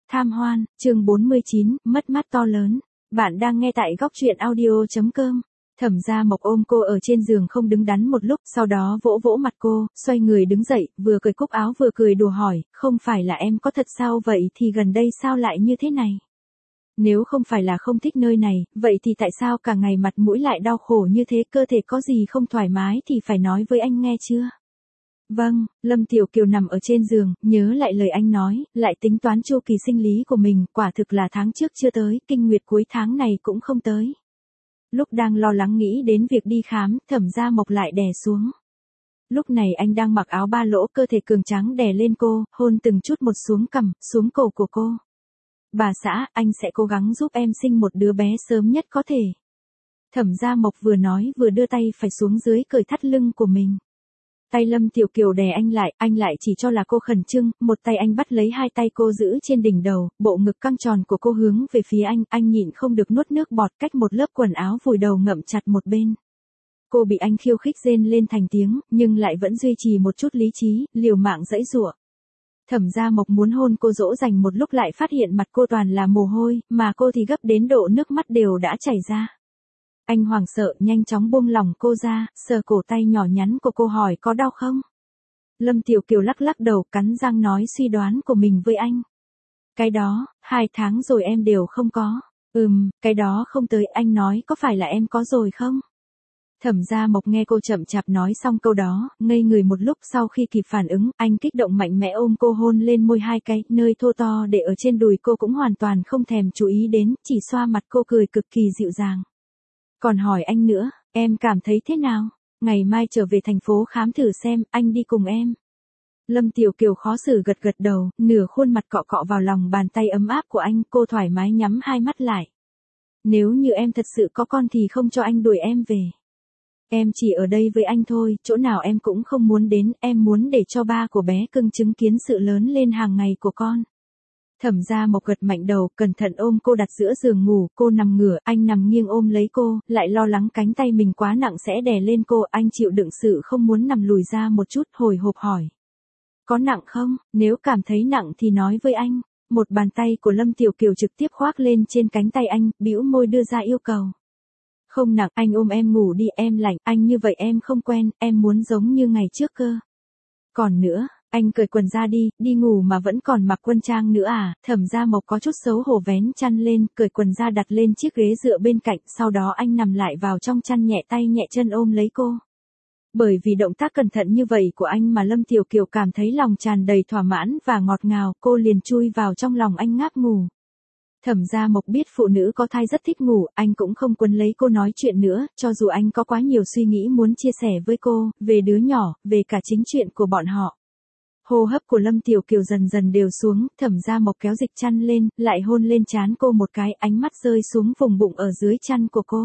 Tham hoan, chương 49, mất mát to lớn. Bạn đang nghe tại góc truyện audio.com. Thẩm Gia Mộc ôm cô ở trên giường không đứng đắn một lúc, sau đó vỗ vỗ mặt cô, xoay người đứng dậy, vừa cởi cúc áo vừa cười đùa hỏi, không phải là em có thật sao vậy thì gần đây sao lại như thế này? Nếu không phải là không thích nơi này, vậy thì tại sao cả ngày mặt mũi lại đau khổ như thế, cơ thể có gì không thoải mái thì phải nói với anh nghe chưa? Vâng, Lâm Tiểu Kiều nằm ở trên giường, nhớ lại lời anh nói, lại tính toán chu kỳ sinh lý của mình, quả thực là tháng trước chưa tới, kinh nguyệt cuối tháng này cũng không tới. Lúc đang lo lắng nghĩ đến việc đi khám, Thẩm Gia Mộc lại đè xuống. Lúc này anh đang mặc áo ba lỗ, cơ thể cường tráng đè lên cô, hôn từng chút một xuống cằm, xuống cổ của cô. Bà xã, anh sẽ cố gắng giúp em sinh một đứa bé sớm nhất có thể. Thẩm Gia Mộc vừa nói vừa đưa tay phải xuống dưới cởi thắt lưng của mình. Tay Lâm Tiểu Kiều đè anh lại chỉ cho là cô khẩn trương, một tay anh bắt lấy hai tay cô giữ trên đỉnh đầu, bộ ngực căng tròn của cô hướng về phía anh nhịn không được nuốt nước bọt, cách một lớp quần áo vùi đầu ngậm chặt một bên. Cô bị anh khiêu khích rên lên thành tiếng, nhưng lại vẫn duy trì một chút lý trí, liều mạng giãy giụa. Thẩm Gia Mộc muốn hôn cô dỗ dành một lúc lại phát hiện mặt cô toàn là mồ hôi, mà cô thì gấp đến độ nước mắt đều đã chảy ra. Anh hoảng sợ, nhanh chóng buông lỏng cô ra, sờ cổ tay nhỏ nhắn của cô hỏi có đau không? Lâm Tiểu Kiều lắc lắc đầu, cắn răng nói suy đoán của mình với anh. Cái đó, 2 tháng rồi em đều không có. Cái đó không tới, anh nói có phải là em có rồi không? Thẩm Gia Mộc nghe cô chậm chạp nói xong câu đó, ngây người một lúc, sau khi kịp phản ứng, anh kích động mạnh mẽ ôm cô hôn lên môi 2 cái, nơi thô to để ở trên đùi cô cũng hoàn toàn không thèm chú ý đến, chỉ xoa mặt cô cười cực kỳ dịu dàng. Còn hỏi anh nữa, em cảm thấy thế nào? Ngày mai trở về thành phố khám thử xem, anh đi cùng em. Lâm Tiểu Kiều khó xử gật gật đầu, nửa khuôn mặt cọ cọ vào lòng bàn tay ấm áp của anh, cô thoải mái nhắm hai mắt lại. Nếu như em thật sự có con thì không cho anh đuổi em về. Em chỉ ở đây với anh thôi, chỗ nào em cũng không muốn đến, em muốn để cho ba của bé cưng chứng kiến sự lớn lên hàng ngày của con. Thẩm Gia Mộc gật mạnh đầu, cẩn thận ôm cô đặt giữa giường ngủ, cô nằm ngửa, anh nằm nghiêng ôm lấy cô, lại lo lắng cánh tay mình quá nặng sẽ đè lên cô, anh chịu đựng sự không muốn nằm lùi ra một chút, hồi hộp hỏi. Có nặng không? Nếu cảm thấy nặng thì nói với anh. Một bàn tay của Lâm Tiểu Kiều trực tiếp khoác lên trên cánh tay anh, bĩu môi đưa ra yêu cầu. Không nặng, anh ôm em ngủ đi, em lạnh, anh như vậy em không quen, em muốn giống như ngày trước cơ. Còn nữa, anh cởi quần ra đi ngủ mà vẫn còn mặc quân trang nữa à? Thẩm Gia Mộc có chút xấu hổ vén chăn lên, cởi quần ra đặt lên chiếc ghế dựa bên cạnh, sau đó anh nằm lại vào trong chăn nhẹ tay nhẹ chân ôm lấy cô. Bởi vì động tác cẩn thận như vậy của anh mà Lâm Tiểu Kiều cảm thấy lòng tràn đầy thỏa mãn và ngọt ngào, cô liền chui vào trong lòng anh ngáp ngủ. Thẩm Gia Mộc biết phụ nữ có thai rất thích ngủ, anh cũng không quấn lấy cô nói chuyện nữa, cho dù anh có quá nhiều suy nghĩ muốn chia sẻ với cô, về đứa nhỏ, về cả chính chuyện của bọn họ. Hô hấp của Lâm Tiểu Kiều dần dần đều xuống, Thẩm Gia Mộc kéo dịch chăn lên, lại hôn lên trán cô một cái, ánh mắt rơi xuống vùng bụng ở dưới chăn của cô.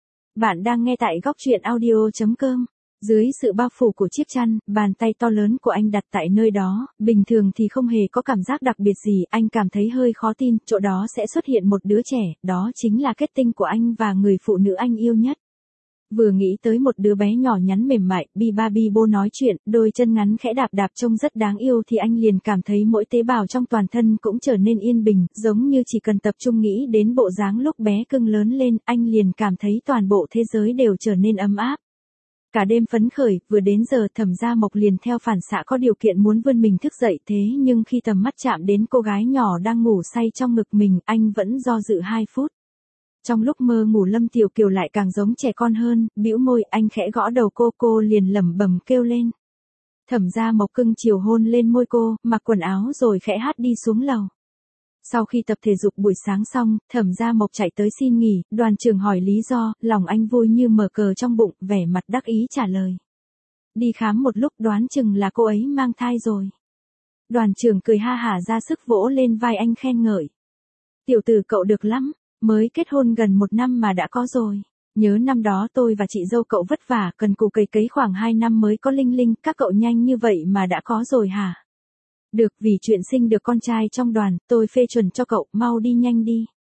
Bạn đang nghe tại góc truyện audio.com. Dưới sự bao phủ của chiếc chăn, bàn tay to lớn của anh đặt tại nơi đó, bình thường thì không hề có cảm giác đặc biệt gì, anh cảm thấy hơi khó tin, chỗ đó sẽ xuất hiện một đứa trẻ, đó chính là kết tinh của anh và người phụ nữ anh yêu nhất. Vừa nghĩ tới một đứa bé nhỏ nhắn mềm mại, bi ba bi bô nói chuyện, đôi chân ngắn khẽ đạp đạp trông rất đáng yêu thì anh liền cảm thấy mỗi tế bào trong toàn thân cũng trở nên yên bình, giống như chỉ cần tập trung nghĩ đến bộ dáng lúc bé cưng lớn lên, anh liền cảm thấy toàn bộ thế giới đều trở nên ấm áp. Cả đêm phấn khởi, vừa đến giờ Thẩm Gia Mộc liền theo phản xạ có điều kiện muốn vươn mình thức dậy, thế nhưng khi tầm mắt chạm đến cô gái nhỏ đang ngủ say trong ngực mình, anh vẫn do dự 2 phút. Trong lúc mơ ngủ Lâm Tiểu Kiều lại càng giống trẻ con hơn, bĩu môi, anh khẽ gõ đầu cô liền lẩm bẩm kêu lên. Thẩm Gia Mộc cưng chiều hôn lên môi cô, mặc quần áo rồi khẽ hát đi xuống lầu. Sau khi tập thể dục buổi sáng xong, Thẩm Gia Mộc chạy tới xin nghỉ, đoàn trưởng hỏi lý do, lòng anh vui như mở cờ trong bụng, vẻ mặt đắc ý trả lời. Đi khám một lúc đoán chừng là cô ấy mang thai rồi. Đoàn trưởng cười ha hả ra sức vỗ lên vai anh khen ngợi. Tiểu tử cậu được lắm, mới kết hôn gần 1 năm mà đã có rồi. Nhớ năm đó tôi và chị dâu cậu vất vả, cần cù cày cấy khoảng 2 năm mới có linh linh, các cậu nhanh như vậy mà đã có rồi hả? Được, vì chuyện sinh được con trai trong đoàn, tôi phê chuẩn cho cậu, mau đi nhanh đi.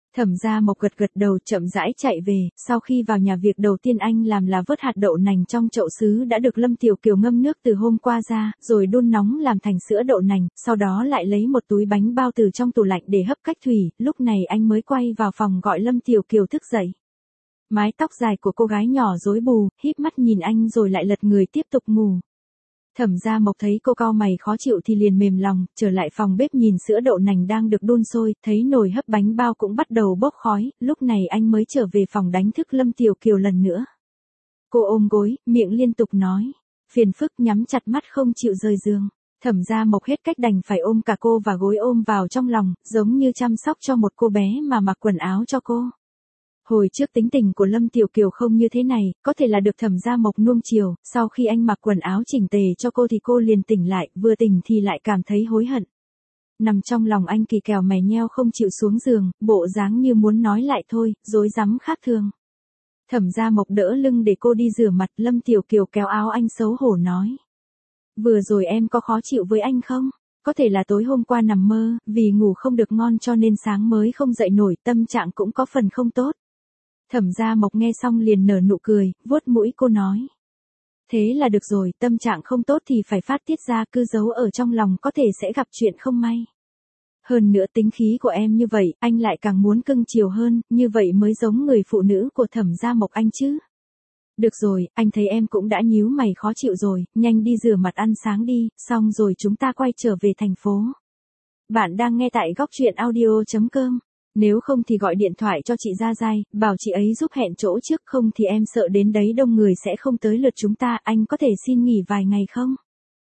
Thẩm Gia Mộc gật gật đầu chậm rãi chạy về, sau khi vào nhà việc đầu tiên anh làm là vớt hạt đậu nành trong chậu sứ đã được Lâm Tiểu Kiều ngâm nước từ hôm qua ra, rồi đun nóng làm thành sữa đậu nành, sau đó lại lấy một túi bánh bao từ trong tủ lạnh để hấp cách thủy, lúc này anh mới quay vào phòng gọi Lâm Tiểu Kiều thức dậy. Mái tóc dài của cô gái nhỏ rối bù, híp mắt nhìn anh rồi lại lật người tiếp tục ngủ. Thẩm Gia Mộc thấy cô cau mày khó chịu thì liền mềm lòng, trở lại phòng bếp nhìn sữa đậu nành đang được đun sôi, thấy nồi hấp bánh bao cũng bắt đầu bốc khói, lúc này anh mới trở về phòng đánh thức Lâm Tiểu Kiều lần nữa. Cô ôm gối, miệng liên tục nói, phiền phức, nhắm chặt mắt không chịu rời giường. Thẩm Gia Mộc hết cách đành phải ôm cả cô và gối ôm vào trong lòng, giống như chăm sóc cho một cô bé mà mặc quần áo cho cô. Hồi trước tính tình của Lâm Tiểu Kiều không như thế này, có thể là được Thẩm Gia Mộc nuông chiều, sau khi anh mặc quần áo chỉnh tề cho cô thì cô liền tỉnh lại, vừa tỉnh thì lại cảm thấy hối hận. Nằm trong lòng anh kỳ kèo mày nheo không chịu xuống giường, bộ dáng như muốn nói lại thôi, rối rắm khác thường. Thẩm Gia Mộc đỡ lưng để cô đi rửa mặt, Lâm Tiểu Kiều kéo áo anh xấu hổ nói. Vừa rồi em có khó chịu với anh không? Có thể là tối hôm qua nằm mơ, vì ngủ không được ngon cho nên sáng mới không dậy nổi, tâm trạng cũng có phần không tốt. Thẩm Gia Mộc nghe xong liền nở nụ cười, vuốt mũi cô nói. Thế là được rồi, tâm trạng không tốt thì phải phát tiết ra, cứ giấu ở trong lòng có thể sẽ gặp chuyện không may. Hơn nữa tính khí của em như vậy, anh lại càng muốn cưng chiều hơn, như vậy mới giống người phụ nữ của Thẩm Gia Mộc anh chứ. Được rồi, anh thấy em cũng đã nhíu mày khó chịu rồi, nhanh đi rửa mặt ăn sáng đi, xong rồi chúng ta quay trở về thành phố. Bạn đang nghe tại góc truyện audio.com. Nếu không thì gọi điện thoại cho chị Gia Giai, bảo chị ấy giúp hẹn chỗ trước, không thì em sợ đến đấy đông người sẽ không tới lượt chúng ta, anh có thể xin nghỉ vài ngày không?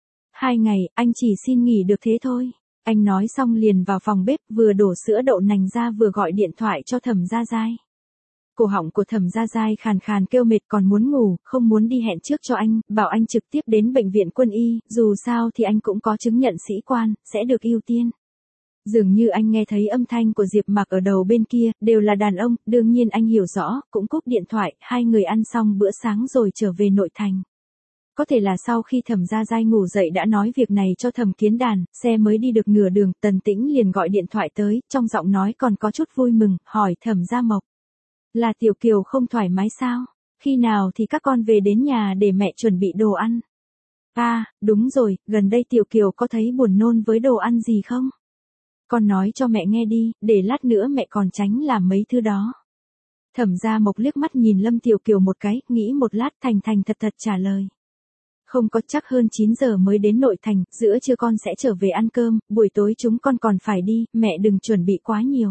2 ngày, anh chỉ xin nghỉ được thế thôi. Anh nói xong liền vào phòng bếp, vừa đổ sữa đậu nành ra vừa gọi điện thoại cho Thẩm Gia Giai. Cổ họng của Thẩm Gia Giai khàn khàn kêu mệt còn muốn ngủ, không muốn đi hẹn trước cho anh, bảo anh trực tiếp đến bệnh viện quân y, dù sao thì anh cũng có chứng nhận sĩ quan, sẽ được ưu tiên. Dường như anh nghe thấy âm thanh của Diệp Mạc ở đầu bên kia, đều là đàn ông, đương nhiên anh hiểu rõ, cũng cúp điện thoại, hai người ăn xong bữa sáng rồi trở về nội thành. Có thể là sau khi Thẩm Gia Giai ngủ dậy đã nói việc này cho Thẩm Kiến Đàn, xe mới đi được nửa đường, Tần Tĩnh liền gọi điện thoại tới, trong giọng nói còn có chút vui mừng, hỏi Thẩm Gia Mộc. Là Tiểu Kiều không thoải mái sao? Khi nào thì các con về đến nhà để mẹ chuẩn bị đồ ăn? À, đúng rồi, gần đây Tiểu Kiều có thấy buồn nôn với đồ ăn gì không? Con nói cho mẹ nghe đi, để lát nữa mẹ còn tránh làm mấy thứ đó. Thẩm Gia Mộc liếc mắt nhìn Lâm Tiểu Kiều một cái, nghĩ một lát thành thành thật thật trả lời. Không có, chắc hơn 9 giờ mới đến nội thành, giữa trưa con sẽ trở về ăn cơm, buổi tối chúng con còn phải đi, mẹ đừng chuẩn bị quá nhiều.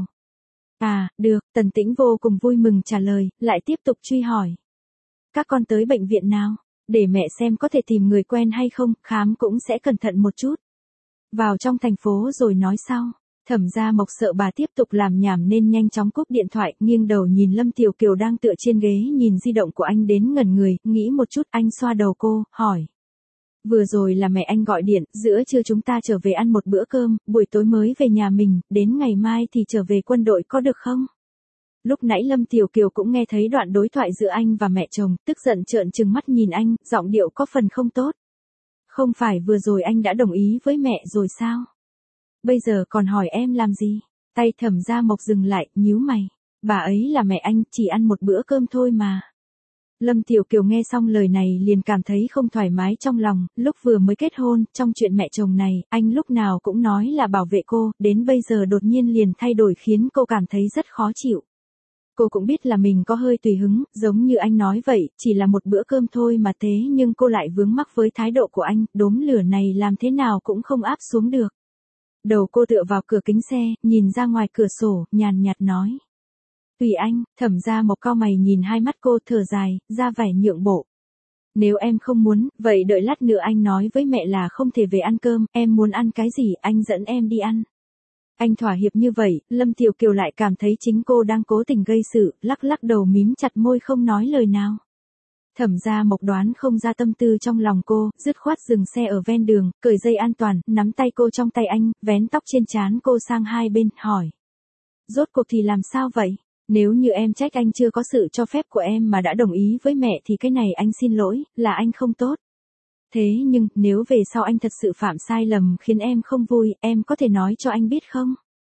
À, được, Tần Tĩnh vô cùng vui mừng trả lời, lại tiếp tục truy hỏi. Các con tới bệnh viện nào? Để mẹ xem có thể tìm người quen hay không, khám cũng sẽ cẩn thận một chút. Vào trong thành phố rồi nói sau. Thẩm Gia Mộc sợ bà tiếp tục làm nhảm nên nhanh chóng cúp điện thoại, nghiêng đầu nhìn Lâm Tiểu Kiều đang tựa trên ghế nhìn di động của anh đến ngẩn người, nghĩ một chút, anh xoa đầu cô, hỏi. Vừa rồi là mẹ anh gọi điện, giữa trưa chúng ta trở về ăn một bữa cơm, buổi tối mới về nhà mình, đến ngày mai thì trở về quân đội có được không? Lúc nãy Lâm Tiểu Kiều cũng nghe thấy đoạn đối thoại giữa anh và mẹ chồng, tức giận trợn trừng mắt nhìn anh, giọng điệu có phần không tốt. Không phải vừa rồi anh đã đồng ý với mẹ rồi sao? Bây giờ còn hỏi em làm gì? Tay Thẩm Gia Mộc dừng lại, nhíu mày. Bà ấy là mẹ anh, chỉ ăn một bữa cơm thôi mà. Lâm Tiểu Kiều nghe xong lời này liền cảm thấy không thoải mái trong lòng, lúc vừa mới kết hôn, trong chuyện mẹ chồng này, anh lúc nào cũng nói là bảo vệ cô, đến bây giờ đột nhiên liền thay đổi khiến cô cảm thấy rất khó chịu. Cô cũng biết là mình có hơi tùy hứng, giống như anh nói vậy, chỉ là một bữa cơm thôi mà thế nhưng cô lại vướng mắc với thái độ của anh, đốm lửa này làm thế nào cũng không áp xuống được. Đầu cô tựa vào cửa kính xe, nhìn ra ngoài cửa sổ, nhàn nhạt nói. Tùy anh, Thẩm Gia Mộc cau mày nhìn hai mắt cô thở dài, ra vẻ nhượng bộ. Nếu em không muốn, vậy đợi lát nữa anh nói với mẹ là không thể về ăn cơm, em muốn ăn cái gì anh dẫn em đi ăn. Anh thỏa hiệp như vậy, Lâm Tiểu Kiều lại cảm thấy chính cô đang cố tình gây sự, lắc lắc đầu mím chặt môi không nói lời nào. Thẩm Gia Mộc đoán không ra tâm tư trong lòng cô, dứt khoát dừng xe ở ven đường, cởi dây an toàn, nắm tay cô trong tay anh, vén tóc trên trán cô sang hai bên, hỏi. Rốt cuộc thì làm sao vậy? Nếu như em trách anh chưa có sự cho phép của em mà đã đồng ý với mẹ thì cái này anh xin lỗi, là anh không tốt. Thế nhưng, nếu về sau anh thật sự phạm sai lầm khiến em không vui, em có thể nói cho anh biết không?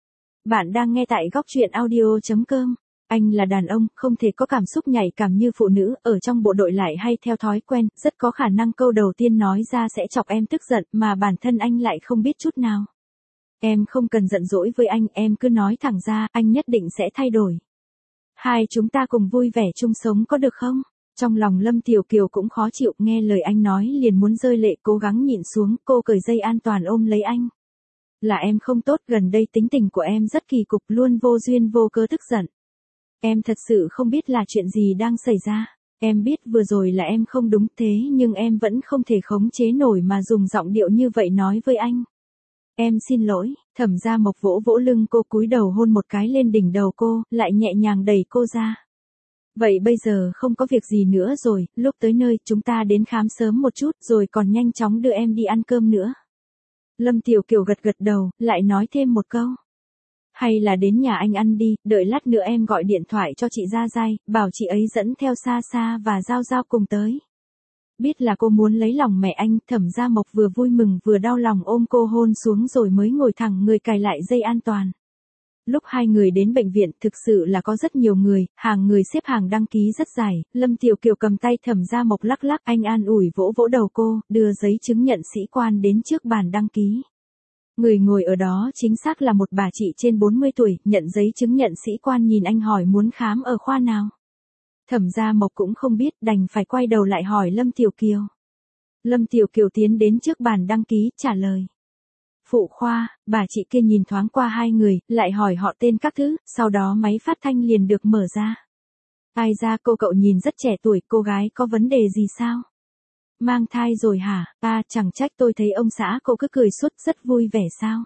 Bạn đang nghe tại góc truyện audio.com. Anh là đàn ông, không thể có cảm xúc nhạy cảm như phụ nữ, ở trong bộ đội lại hay theo thói quen, rất có khả năng câu đầu tiên nói ra sẽ chọc em tức giận, mà bản thân anh lại không biết chút nào. Em không cần giận dỗi với anh, em cứ nói thẳng ra, anh nhất định sẽ thay đổi. Hai chúng ta cùng vui vẻ chung sống có được không? Trong lòng Lâm Tiểu Kiều cũng khó chịu, nghe lời anh nói liền muốn rơi lệ, cố gắng nhịn xuống, cô cởi dây an toàn ôm lấy anh. Là em không tốt, gần đây tính tình của em rất kỳ cục, luôn vô duyên vô cớ tức giận. Em thật sự không biết là chuyện gì đang xảy ra. Em biết vừa rồi là em không đúng, thế nhưng em vẫn không thể khống chế nổi mà dùng giọng điệu như vậy nói với anh. Em xin lỗi. Thẩm Gia Mộc vỗ vỗ lưng cô, cúi đầu hôn một cái lên đỉnh đầu cô, lại nhẹ nhàng đẩy cô ra. Vậy bây giờ không có việc gì nữa rồi, lúc tới nơi chúng ta đến khám sớm một chút rồi còn nhanh chóng đưa em đi ăn cơm nữa. Lâm Tiểu Kiều gật gật đầu, lại nói thêm một câu. Hay là đến nhà anh ăn đi, đợi lát nữa em gọi điện thoại cho chị Gia Giai, bảo chị ấy dẫn theo Sa Sa và Giao Giao cùng tới. Biết là cô muốn lấy lòng mẹ anh, Thẩm Gia Mộc vừa vui mừng vừa đau lòng ôm cô hôn xuống rồi mới ngồi thẳng người cài lại dây an toàn. Lúc hai người đến bệnh viện thực sự là có rất nhiều người, hàng người xếp hàng đăng ký rất dài, Lâm Tiểu Kiều cầm tay Thẩm Gia Mộc lắc lắc, anh an ủi vỗ vỗ đầu cô, đưa giấy chứng nhận sĩ quan đến trước bàn đăng ký. Người ngồi ở đó chính xác là một bà chị trên 40 tuổi, nhận giấy chứng nhận sĩ quan nhìn anh hỏi muốn khám ở khoa nào. Thẩm Gia Mộc cũng không biết, đành phải quay đầu lại hỏi Lâm Tiểu Kiều. Lâm Tiểu Kiều tiến đến trước bàn đăng ký, trả lời. Phụ khoa. Bà chị kia nhìn thoáng qua hai người, lại hỏi họ tên các thứ, sau đó máy phát thanh liền được mở ra. Ai ra, cô cậu nhìn rất trẻ tuổi, cô gái có vấn đề gì sao? Mang thai rồi hả? Chẳng trách tôi thấy ông xã cô cứ cười suốt, rất vui vẻ sao?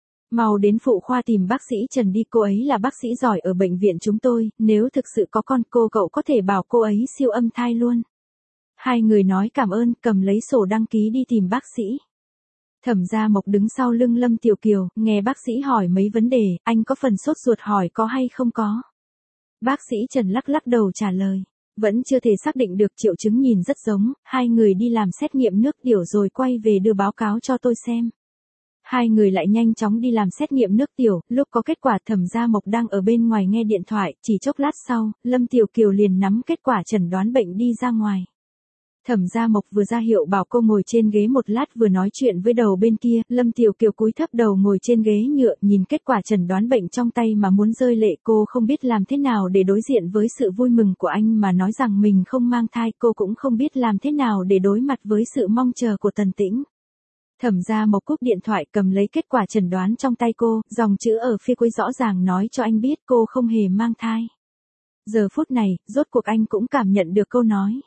Mau đến phụ khoa tìm bác sĩ Trần đi, cô ấy là bác sĩ giỏi ở bệnh viện chúng tôi, nếu thực sự có con cô cậu có thể bảo cô ấy siêu âm thai luôn. Hai người nói cảm ơn, cầm lấy sổ đăng ký đi tìm bác sĩ. Thẩm Gia Mộc đứng sau lưng Lâm Tiểu Kiều, nghe bác sĩ hỏi mấy vấn đề, anh có phần sốt ruột hỏi có hay không có. Bác sĩ Trần lắc lắc đầu trả lời, vẫn chưa thể xác định được, triệu chứng nhìn rất giống, hai người đi làm xét nghiệm nước tiểu rồi quay về đưa báo cáo cho tôi xem. Hai người lại nhanh chóng đi làm xét nghiệm nước tiểu, lúc có kết quả Thẩm Gia Mộc đang ở bên ngoài nghe điện thoại, chỉ chốc lát sau, Lâm Tiểu Kiều liền nắm kết quả chẩn đoán bệnh đi ra ngoài. Thẩm Gia Mộc vừa ra hiệu bảo cô ngồi trên ghế một lát vừa nói chuyện với đầu bên kia, Lâm Tiểu Kiều cúi thấp đầu ngồi trên ghế nhựa nhìn kết quả chẩn đoán bệnh trong tay mà muốn rơi lệ, cô không biết làm thế nào để đối diện với sự vui mừng của anh mà nói rằng mình không mang thai, cô cũng không biết làm thế nào để đối mặt với sự mong chờ của Tần Tĩnh. Thẩm Gia Mộc cúp điện thoại cầm lấy kết quả chẩn đoán trong tay cô, dòng chữ ở phía cuối rõ ràng nói cho anh biết cô không hề mang thai. Giờ phút này, rốt cuộc anh cũng cảm nhận được câu nói.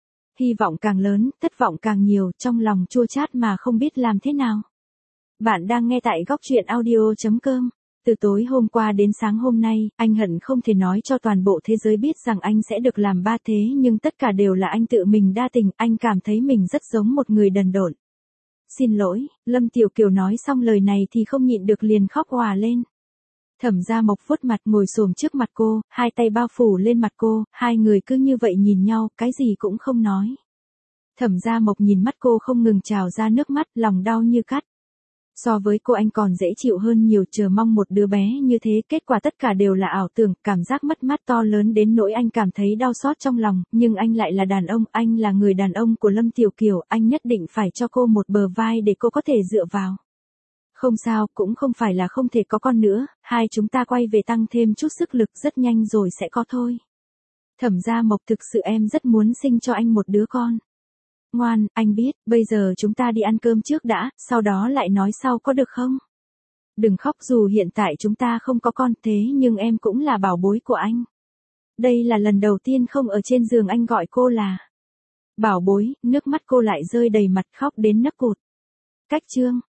Hy vọng càng lớn, thất vọng càng nhiều, trong lòng chua chát mà không biết làm thế nào. Bạn đang nghe tại góc truyện audio.com. Từ tối hôm qua đến sáng hôm nay, anh hận không thể nói cho toàn bộ thế giới biết rằng anh sẽ được làm ba thế, nhưng tất cả đều là anh tự mình đa tình, anh cảm thấy mình rất giống một người đần độn. Xin lỗi. Lâm Tiểu Kiều nói xong lời này thì không nhịn được liền khóc òa lên. Thẩm Gia Mộc vuốt mặt ngồi xổm trước mặt cô, hai tay bao phủ lên mặt cô, hai người cứ như vậy nhìn nhau, cái gì cũng không nói. Thẩm Gia Mộc nhìn mắt cô không ngừng trào ra nước mắt, lòng đau như cắt. So với cô anh còn dễ chịu hơn nhiều, chờ mong một đứa bé như thế, kết quả tất cả đều là ảo tưởng, cảm giác mất mát to lớn đến nỗi anh cảm thấy đau xót trong lòng, nhưng anh lại là đàn ông, anh là người đàn ông của Lâm Tiểu Kiều, anh nhất định phải cho cô một bờ vai để cô có thể dựa vào. Không sao, cũng không phải là không thể có con nữa, hai chúng ta quay về tăng thêm chút sức lực, rất nhanh rồi sẽ có thôi. Thẩm Gia Mộc, thực sự em rất muốn sinh cho anh một đứa con. Ngoan, anh biết, bây giờ chúng ta đi ăn cơm trước đã, sau đó lại nói sau có được không? Đừng khóc, dù hiện tại chúng ta không có con, thế nhưng em cũng là bảo bối của anh. Đây là lần đầu tiên không ở trên giường anh gọi cô là bảo bối, nước mắt cô lại rơi đầy mặt, khóc đến nấc cụt. Cách chương.